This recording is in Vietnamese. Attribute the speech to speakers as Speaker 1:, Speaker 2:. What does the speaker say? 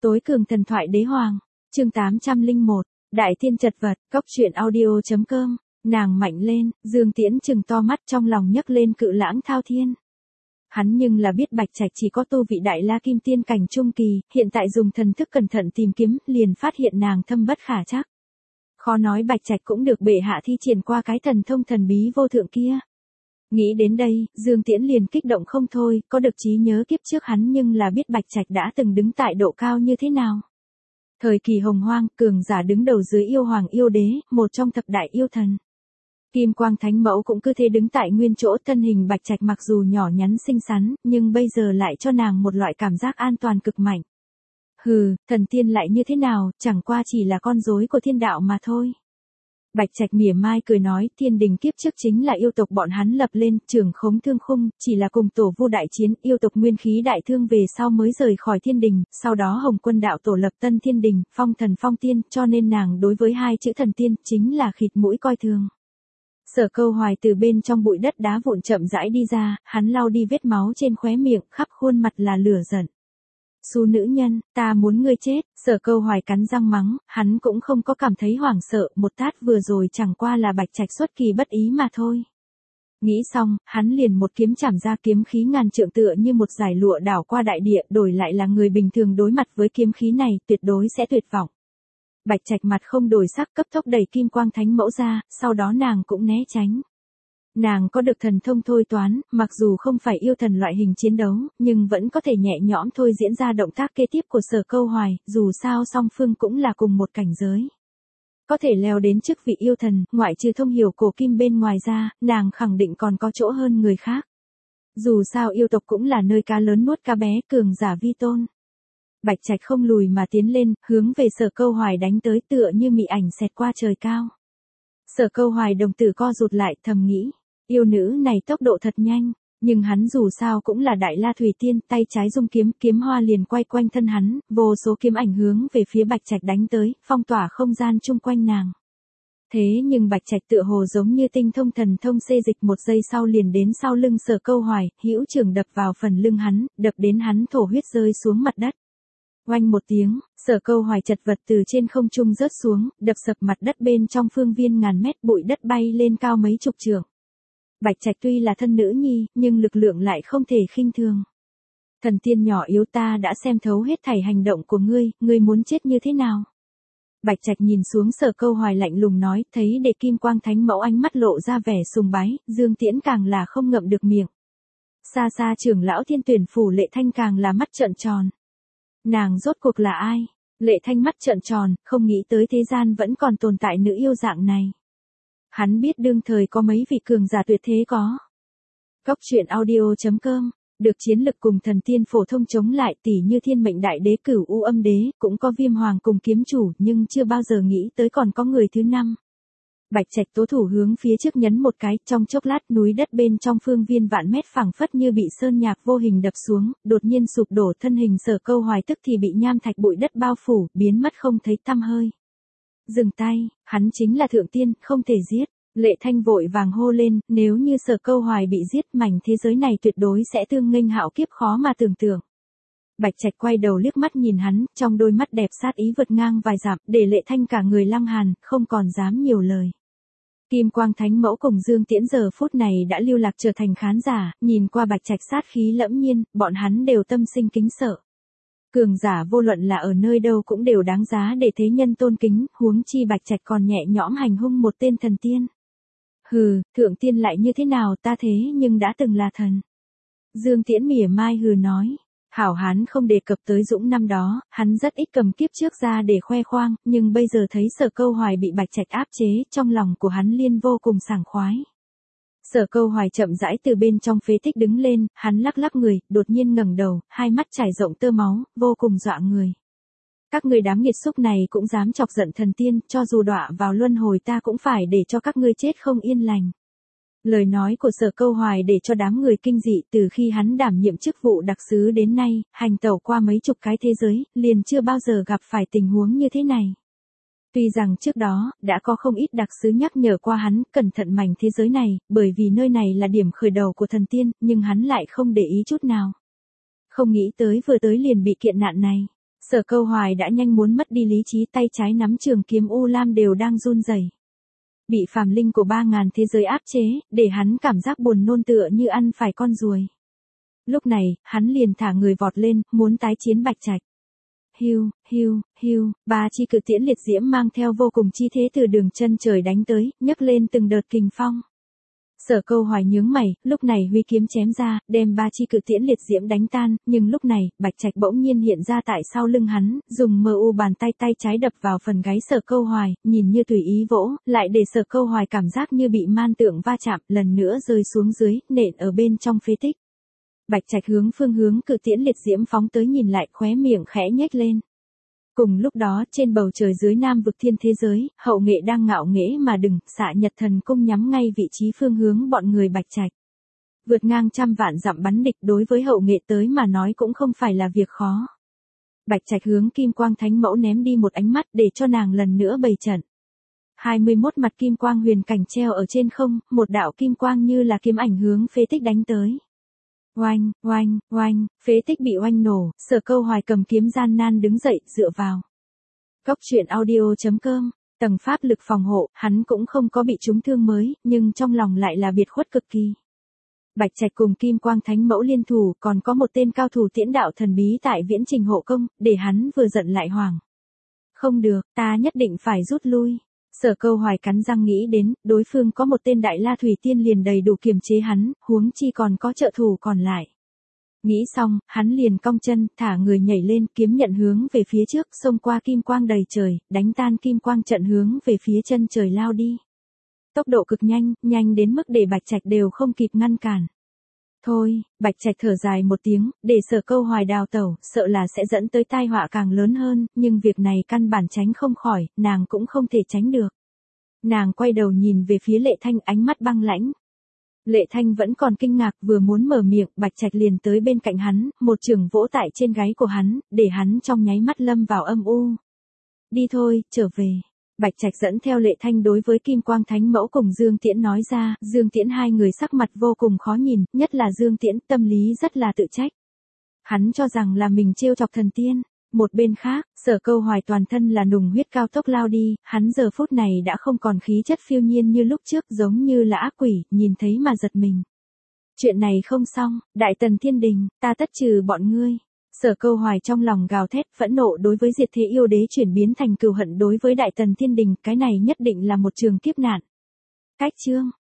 Speaker 1: Tối cường thần thoại đế hoàng, chương 801, Đại Thiên chật vật, cóc truyện audio.com, nàng mạnh lên, Dương Tiễn trừng to mắt trong lòng nhấc lên cự lãng thao thiên. Hắn nhưng là biết Bạch Trạch chỉ có tu vị đại la kim tiên cảnh trung kỳ, hiện tại dùng thần thức cẩn thận tìm kiếm, liền phát hiện nàng thâm bất khả trắc. Khó nói Bạch Trạch cũng được bệ hạ thi triển qua cái thần thông thần bí vô thượng kia. Nghĩ đến đây, Dương Tiễn liền kích động không thôi, có được trí nhớ kiếp trước hắn nhưng là biết Bạch Trạch đã từng đứng tại độ cao như thế nào. Thời kỳ hồng hoang, cường giả đứng đầu dưới yêu hoàng yêu đế, một trong thập đại yêu thần. Kim Quang Thánh Mẫu cũng cứ thế đứng tại nguyên chỗ, thân hình Bạch Trạch mặc dù nhỏ nhắn xinh xắn, nhưng bây giờ lại cho nàng một loại cảm giác an toàn cực mạnh. Hừ, thần tiên lại như thế nào, chẳng qua chỉ là con rối của thiên đạo mà thôi. Bạch Trạch mỉa mai cười nói, thiên đình kiếp trước chính là yêu tộc bọn hắn lập lên, trưởng khống thương khung, chỉ là cùng tổ vu đại chiến, yêu tộc nguyên khí đại thương về sau mới rời khỏi thiên đình, sau đó Hồng Quân đạo tổ lập tân thiên đình, phong thần phong tiên, cho nên nàng đối với hai chữ thần tiên, chính là khịt mũi coi thường. Sở Câu Hoài từ bên trong bụi đất đá vụn chậm rãi đi ra, hắn lau đi vết máu trên khóe miệng, khắp khuôn mặt là lửa giận. Xú nữ nhân, ta muốn ngươi chết, Sở Câu Hoài cắn răng mắng, hắn cũng không có cảm thấy hoảng sợ, một tát vừa rồi chẳng qua là Bạch Trạch xuất kỳ bất ý mà thôi. Nghĩ xong, hắn liền một kiếm chảm ra, kiếm khí ngàn trượng tựa như một dải lụa đảo qua đại địa, đổi lại là người bình thường đối mặt với kiếm khí này, tuyệt đối sẽ tuyệt vọng. Bạch Trạch mặt không đổi sắc, cấp tốc đẩy Kim Quang Thánh Mẫu ra, sau đó nàng cũng né tránh. Nàng có được thần thông thôi toán, mặc dù không phải yêu thần loại hình chiến đấu, nhưng vẫn có thể nhẹ nhõm thôi diễn ra động tác kế tiếp của Sở Câu Hoài, dù sao song phương cũng là cùng một cảnh giới. Có thể leo đến chức vị yêu thần, ngoại trừ thông hiểu cổ kim bên ngoài ra, nàng khẳng định còn có chỗ hơn người khác. Dù sao yêu tộc cũng là nơi cá lớn nuốt cá bé, cường giả vi tôn. Bạch Trạch không lùi mà tiến lên, hướng về Sở Câu Hoài đánh tới, tựa như mị ảnh xẹt qua trời cao. Sở Câu Hoài đồng tử co rụt lại, thầm nghĩ, yêu nữ này tốc độ thật nhanh, nhưng hắn dù sao cũng là đại la thủy tiên, tay trái dung kiếm, kiếm hoa liền quay quanh thân hắn, vô số kiếm ảnh hướng về phía Bạch Trạch đánh tới, phong tỏa không gian chung quanh nàng. Thế nhưng Bạch Trạch tựa hồ giống như tinh thông thần thông xê dịch, một giây sau liền đến sau lưng Sở Câu Hoài, hữu trường đập vào phần lưng hắn, đập đến hắn thổ huyết rơi xuống mặt đất. Oanh một tiếng, Sở Câu Hoài chật vật từ trên không trung rớt xuống, đập sập mặt đất bên trong phương viên ngàn mét, bụi đất bay lên cao mấy chục trượng. Bạch Trạch tuy là thân nữ nhi, nhưng lực lượng lại không thể khinh thường. Thần tiên nhỏ yếu, ta đã xem thấu hết thảy hành động của ngươi, ngươi muốn chết như thế nào? Bạch Trạch nhìn xuống Sở Câu Hoài lạnh lùng nói, thấy để Kim Quang Thánh Mẫu ánh mắt lộ ra vẻ sùng bái, Dương Tiễn càng là không ngậm được miệng. Xa xa trưởng lão Thiên Tuyển phủ Lệ Thanh càng là mắt trợn tròn. Nàng rốt cuộc là ai? Lệ Thanh mắt trợn tròn, không nghĩ tới thế gian vẫn còn tồn tại nữ yêu dạng này. Hắn biết đương thời có mấy vị cường giả tuyệt thế có. Cóc truyện audio.com, được chiến lực cùng thần tiên phổ thông chống lại, tỷ như Thiên Mệnh Đại Đế Cửu U Âm Đế, cũng có Viêm Hoàng cùng kiếm chủ, nhưng chưa bao giờ nghĩ tới còn có người thứ năm. Bạch Trạch tố thủ hướng phía trước nhấn một cái, trong chốc lát núi đất bên trong phương viên vạn mét phẳng phất như bị sơn nhạc vô hình đập xuống, đột nhiên sụp đổ, thân hình Sở Câu Hoài tức thì bị nham thạch bụi đất bao phủ, biến mất không thấy tăm hơi. Dừng tay, hắn chính là thượng tiên, không thể giết. Lệ Thanh vội vàng hô lên, nếu như Sở Câu Hoài bị giết, mảnh thế giới này tuyệt đối sẽ tương nghênh hạo kiếp khó mà tưởng tượng. Bạch Trạch quay đầu liếc mắt nhìn hắn, trong đôi mắt đẹp sát ý vượt ngang vài dặm, để Lệ Thanh cả người lăng hàn, không còn dám nhiều lời. Kim Quang Thánh Mẫu cùng Dương Tiễn giờ phút này đã lưu lạc trở thành khán giả, nhìn qua Bạch Trạch sát khí lẫm nhiên, bọn hắn đều tâm sinh kính sợ. Cường giả vô luận là ở nơi đâu cũng đều đáng giá để thế nhân tôn kính, huống chi Bạch Trạch còn nhẹ nhõm hành hung một tên thần tiên. Hừ, thượng tiên lại như thế nào, ta thế nhưng đã từng là thần. Dương Tiễn mỉa mai hừ nói, hảo hán không đề cập tới Dũng năm đó, hắn rất ít cầm kiếp trước ra để khoe khoang, nhưng bây giờ thấy Sở Câu Hoài bị Bạch Trạch áp chế, trong lòng của hắn liên vô cùng sảng khoái. Sở Câu Hoài chậm rãi từ bên trong phế tích đứng lên, hắn lắc lắc người, đột nhiên ngẩng đầu, hai mắt trải rộng tơ máu, vô cùng dọa người. Các ngươi đám nghiệt xúc này cũng dám chọc giận thần tiên, cho dù đọa vào luân hồi ta cũng phải để cho các ngươi chết không yên lành. Lời nói của Sở Câu Hoài để cho đám người kinh dị, từ khi hắn đảm nhiệm chức vụ đặc sứ đến nay, hành tẩu qua mấy chục cái thế giới, liền chưa bao giờ gặp phải tình huống như thế này. Tuy rằng trước đó, đã có không ít đặc sứ nhắc nhở qua hắn, cẩn thận mảnh thế giới này, bởi vì nơi này là điểm khởi đầu của thần tiên, nhưng hắn lại không để ý chút nào. Không nghĩ tới vừa tới liền bị kiện nạn này. Sở Câu Hoài đã nhanh muốn mất đi lý trí, tay trái nắm trường kiếm u lam đều đang run rẩy. Bị phàm linh của 3000 thế giới áp chế, để hắn cảm giác buồn nôn tựa như ăn phải con ruồi. Lúc này, hắn liền thả người vọt lên, muốn tái chiến Bạch Trạch. Hiu, hiu, hiu, 3 chi cự tiễn liệt diễm mang theo vô cùng chi thế từ đường chân trời đánh tới, nhấc lên từng đợt kình phong. Sở Câu Hoài nhướng mày, lúc này huy kiếm chém ra, đem 3 chi cự tiễn liệt diễm đánh tan, nhưng lúc này, Bạch Trạch bỗng nhiên hiện ra tại sau lưng hắn, dùng mờ u bàn tay trái đập vào phần gáy Sở Câu Hoài, nhìn như tùy ý vỗ, lại để Sở Câu Hoài cảm giác như bị man tượng va chạm, lần nữa rơi xuống dưới, nện ở bên trong phế tích. Bạch Trạch hướng phương hướng cự tiễn liệt diễm phóng tới nhìn lại, khóe miệng khẽ nhếch lên. Cùng lúc đó, trên bầu trời dưới Nam vực thiên thế giới, Hậu Nghệ đang ngạo nghễ mà đừng, xạ Nhật Thần cung nhắm ngay vị trí phương hướng bọn người Bạch Trạch. Vượt ngang trăm vạn dặm bắn địch đối với Hậu Nghệ tới mà nói cũng không phải là việc khó. Bạch Trạch hướng Kim Quang Thánh Mẫu ném đi một ánh mắt để cho nàng lần nữa bày trận. 21 mặt kim quang huyền cảnh treo ở trên không, một đạo kim quang như là kiếm ảnh hướng phế tích đánh tới. Oanh, oanh, oanh, phế tích bị oanh nổ, Sở Câu Hoài cầm kiếm gian nan đứng dậy, dựa vào. Cốc truyện audio.com, tầng pháp lực phòng hộ, hắn cũng không có bị trúng thương mới, nhưng trong lòng lại là biệt khuất cực kỳ. Bạch Trạch cùng Kim Quang Thánh Mẫu liên thủ, còn có một tên cao thủ tiễn đạo thần bí tại Viễn Trình hộ công, để hắn vừa giận lại hoảng. Không được, ta nhất định phải rút lui. Sở Câu Hoài cắn răng nghĩ đến, đối phương có một tên Đại La Thủy Tiên liền đầy đủ kiềm chế hắn, huống chi còn có trợ thủ còn lại. Nghĩ xong, hắn liền cong chân, thả người nhảy lên, kiếm nhận hướng về phía trước, xông qua kim quang đầy trời, đánh tan kim quang trận hướng về phía chân trời lao đi. Tốc độ cực nhanh, nhanh đến mức để Bạch Trạch đều không kịp ngăn cản. Thôi, Bạch Trạch thở dài một tiếng, để Sở Câu Hoài đào tẩu, sợ là sẽ dẫn tới tai họa càng lớn hơn, nhưng việc này căn bản tránh không khỏi, nàng cũng không thể tránh được. Nàng quay đầu nhìn về phía Lệ Thanh, ánh mắt băng lãnh. Lệ Thanh vẫn còn kinh ngạc, vừa muốn mở miệng, Bạch Trạch liền tới bên cạnh hắn, một chưởng vỗ tại trên gáy của hắn, để hắn trong nháy mắt lâm vào âm u. Đi thôi, trở về. Bạch Trạch dẫn theo Lệ Thanh đối với Kim Quang Thánh Mẫu cùng Dương Tiễn nói ra, Dương Tiễn hai người sắc mặt vô cùng khó nhìn, nhất là Dương Tiễn tâm lý rất là tự trách. Hắn cho rằng là mình trêu chọc thần tiên. Một bên khác, Sở Câu Hoài toàn thân là nùng huyết cao tốc lao đi, hắn giờ phút này đã không còn khí chất phiêu nhiên như lúc trước, giống như là ác quỷ, nhìn thấy mà giật mình. Chuyện này không xong, Đại Tần Thiên Đình, ta tất trừ bọn ngươi. Sở Câu Hoài trong lòng gào thét, phẫn nộ đối với diệt thế yêu đế chuyển biến thành cừu hận đối với Đại Tần Thiên Đình, cái này nhất định là một trường kiếp nạn. Cách chương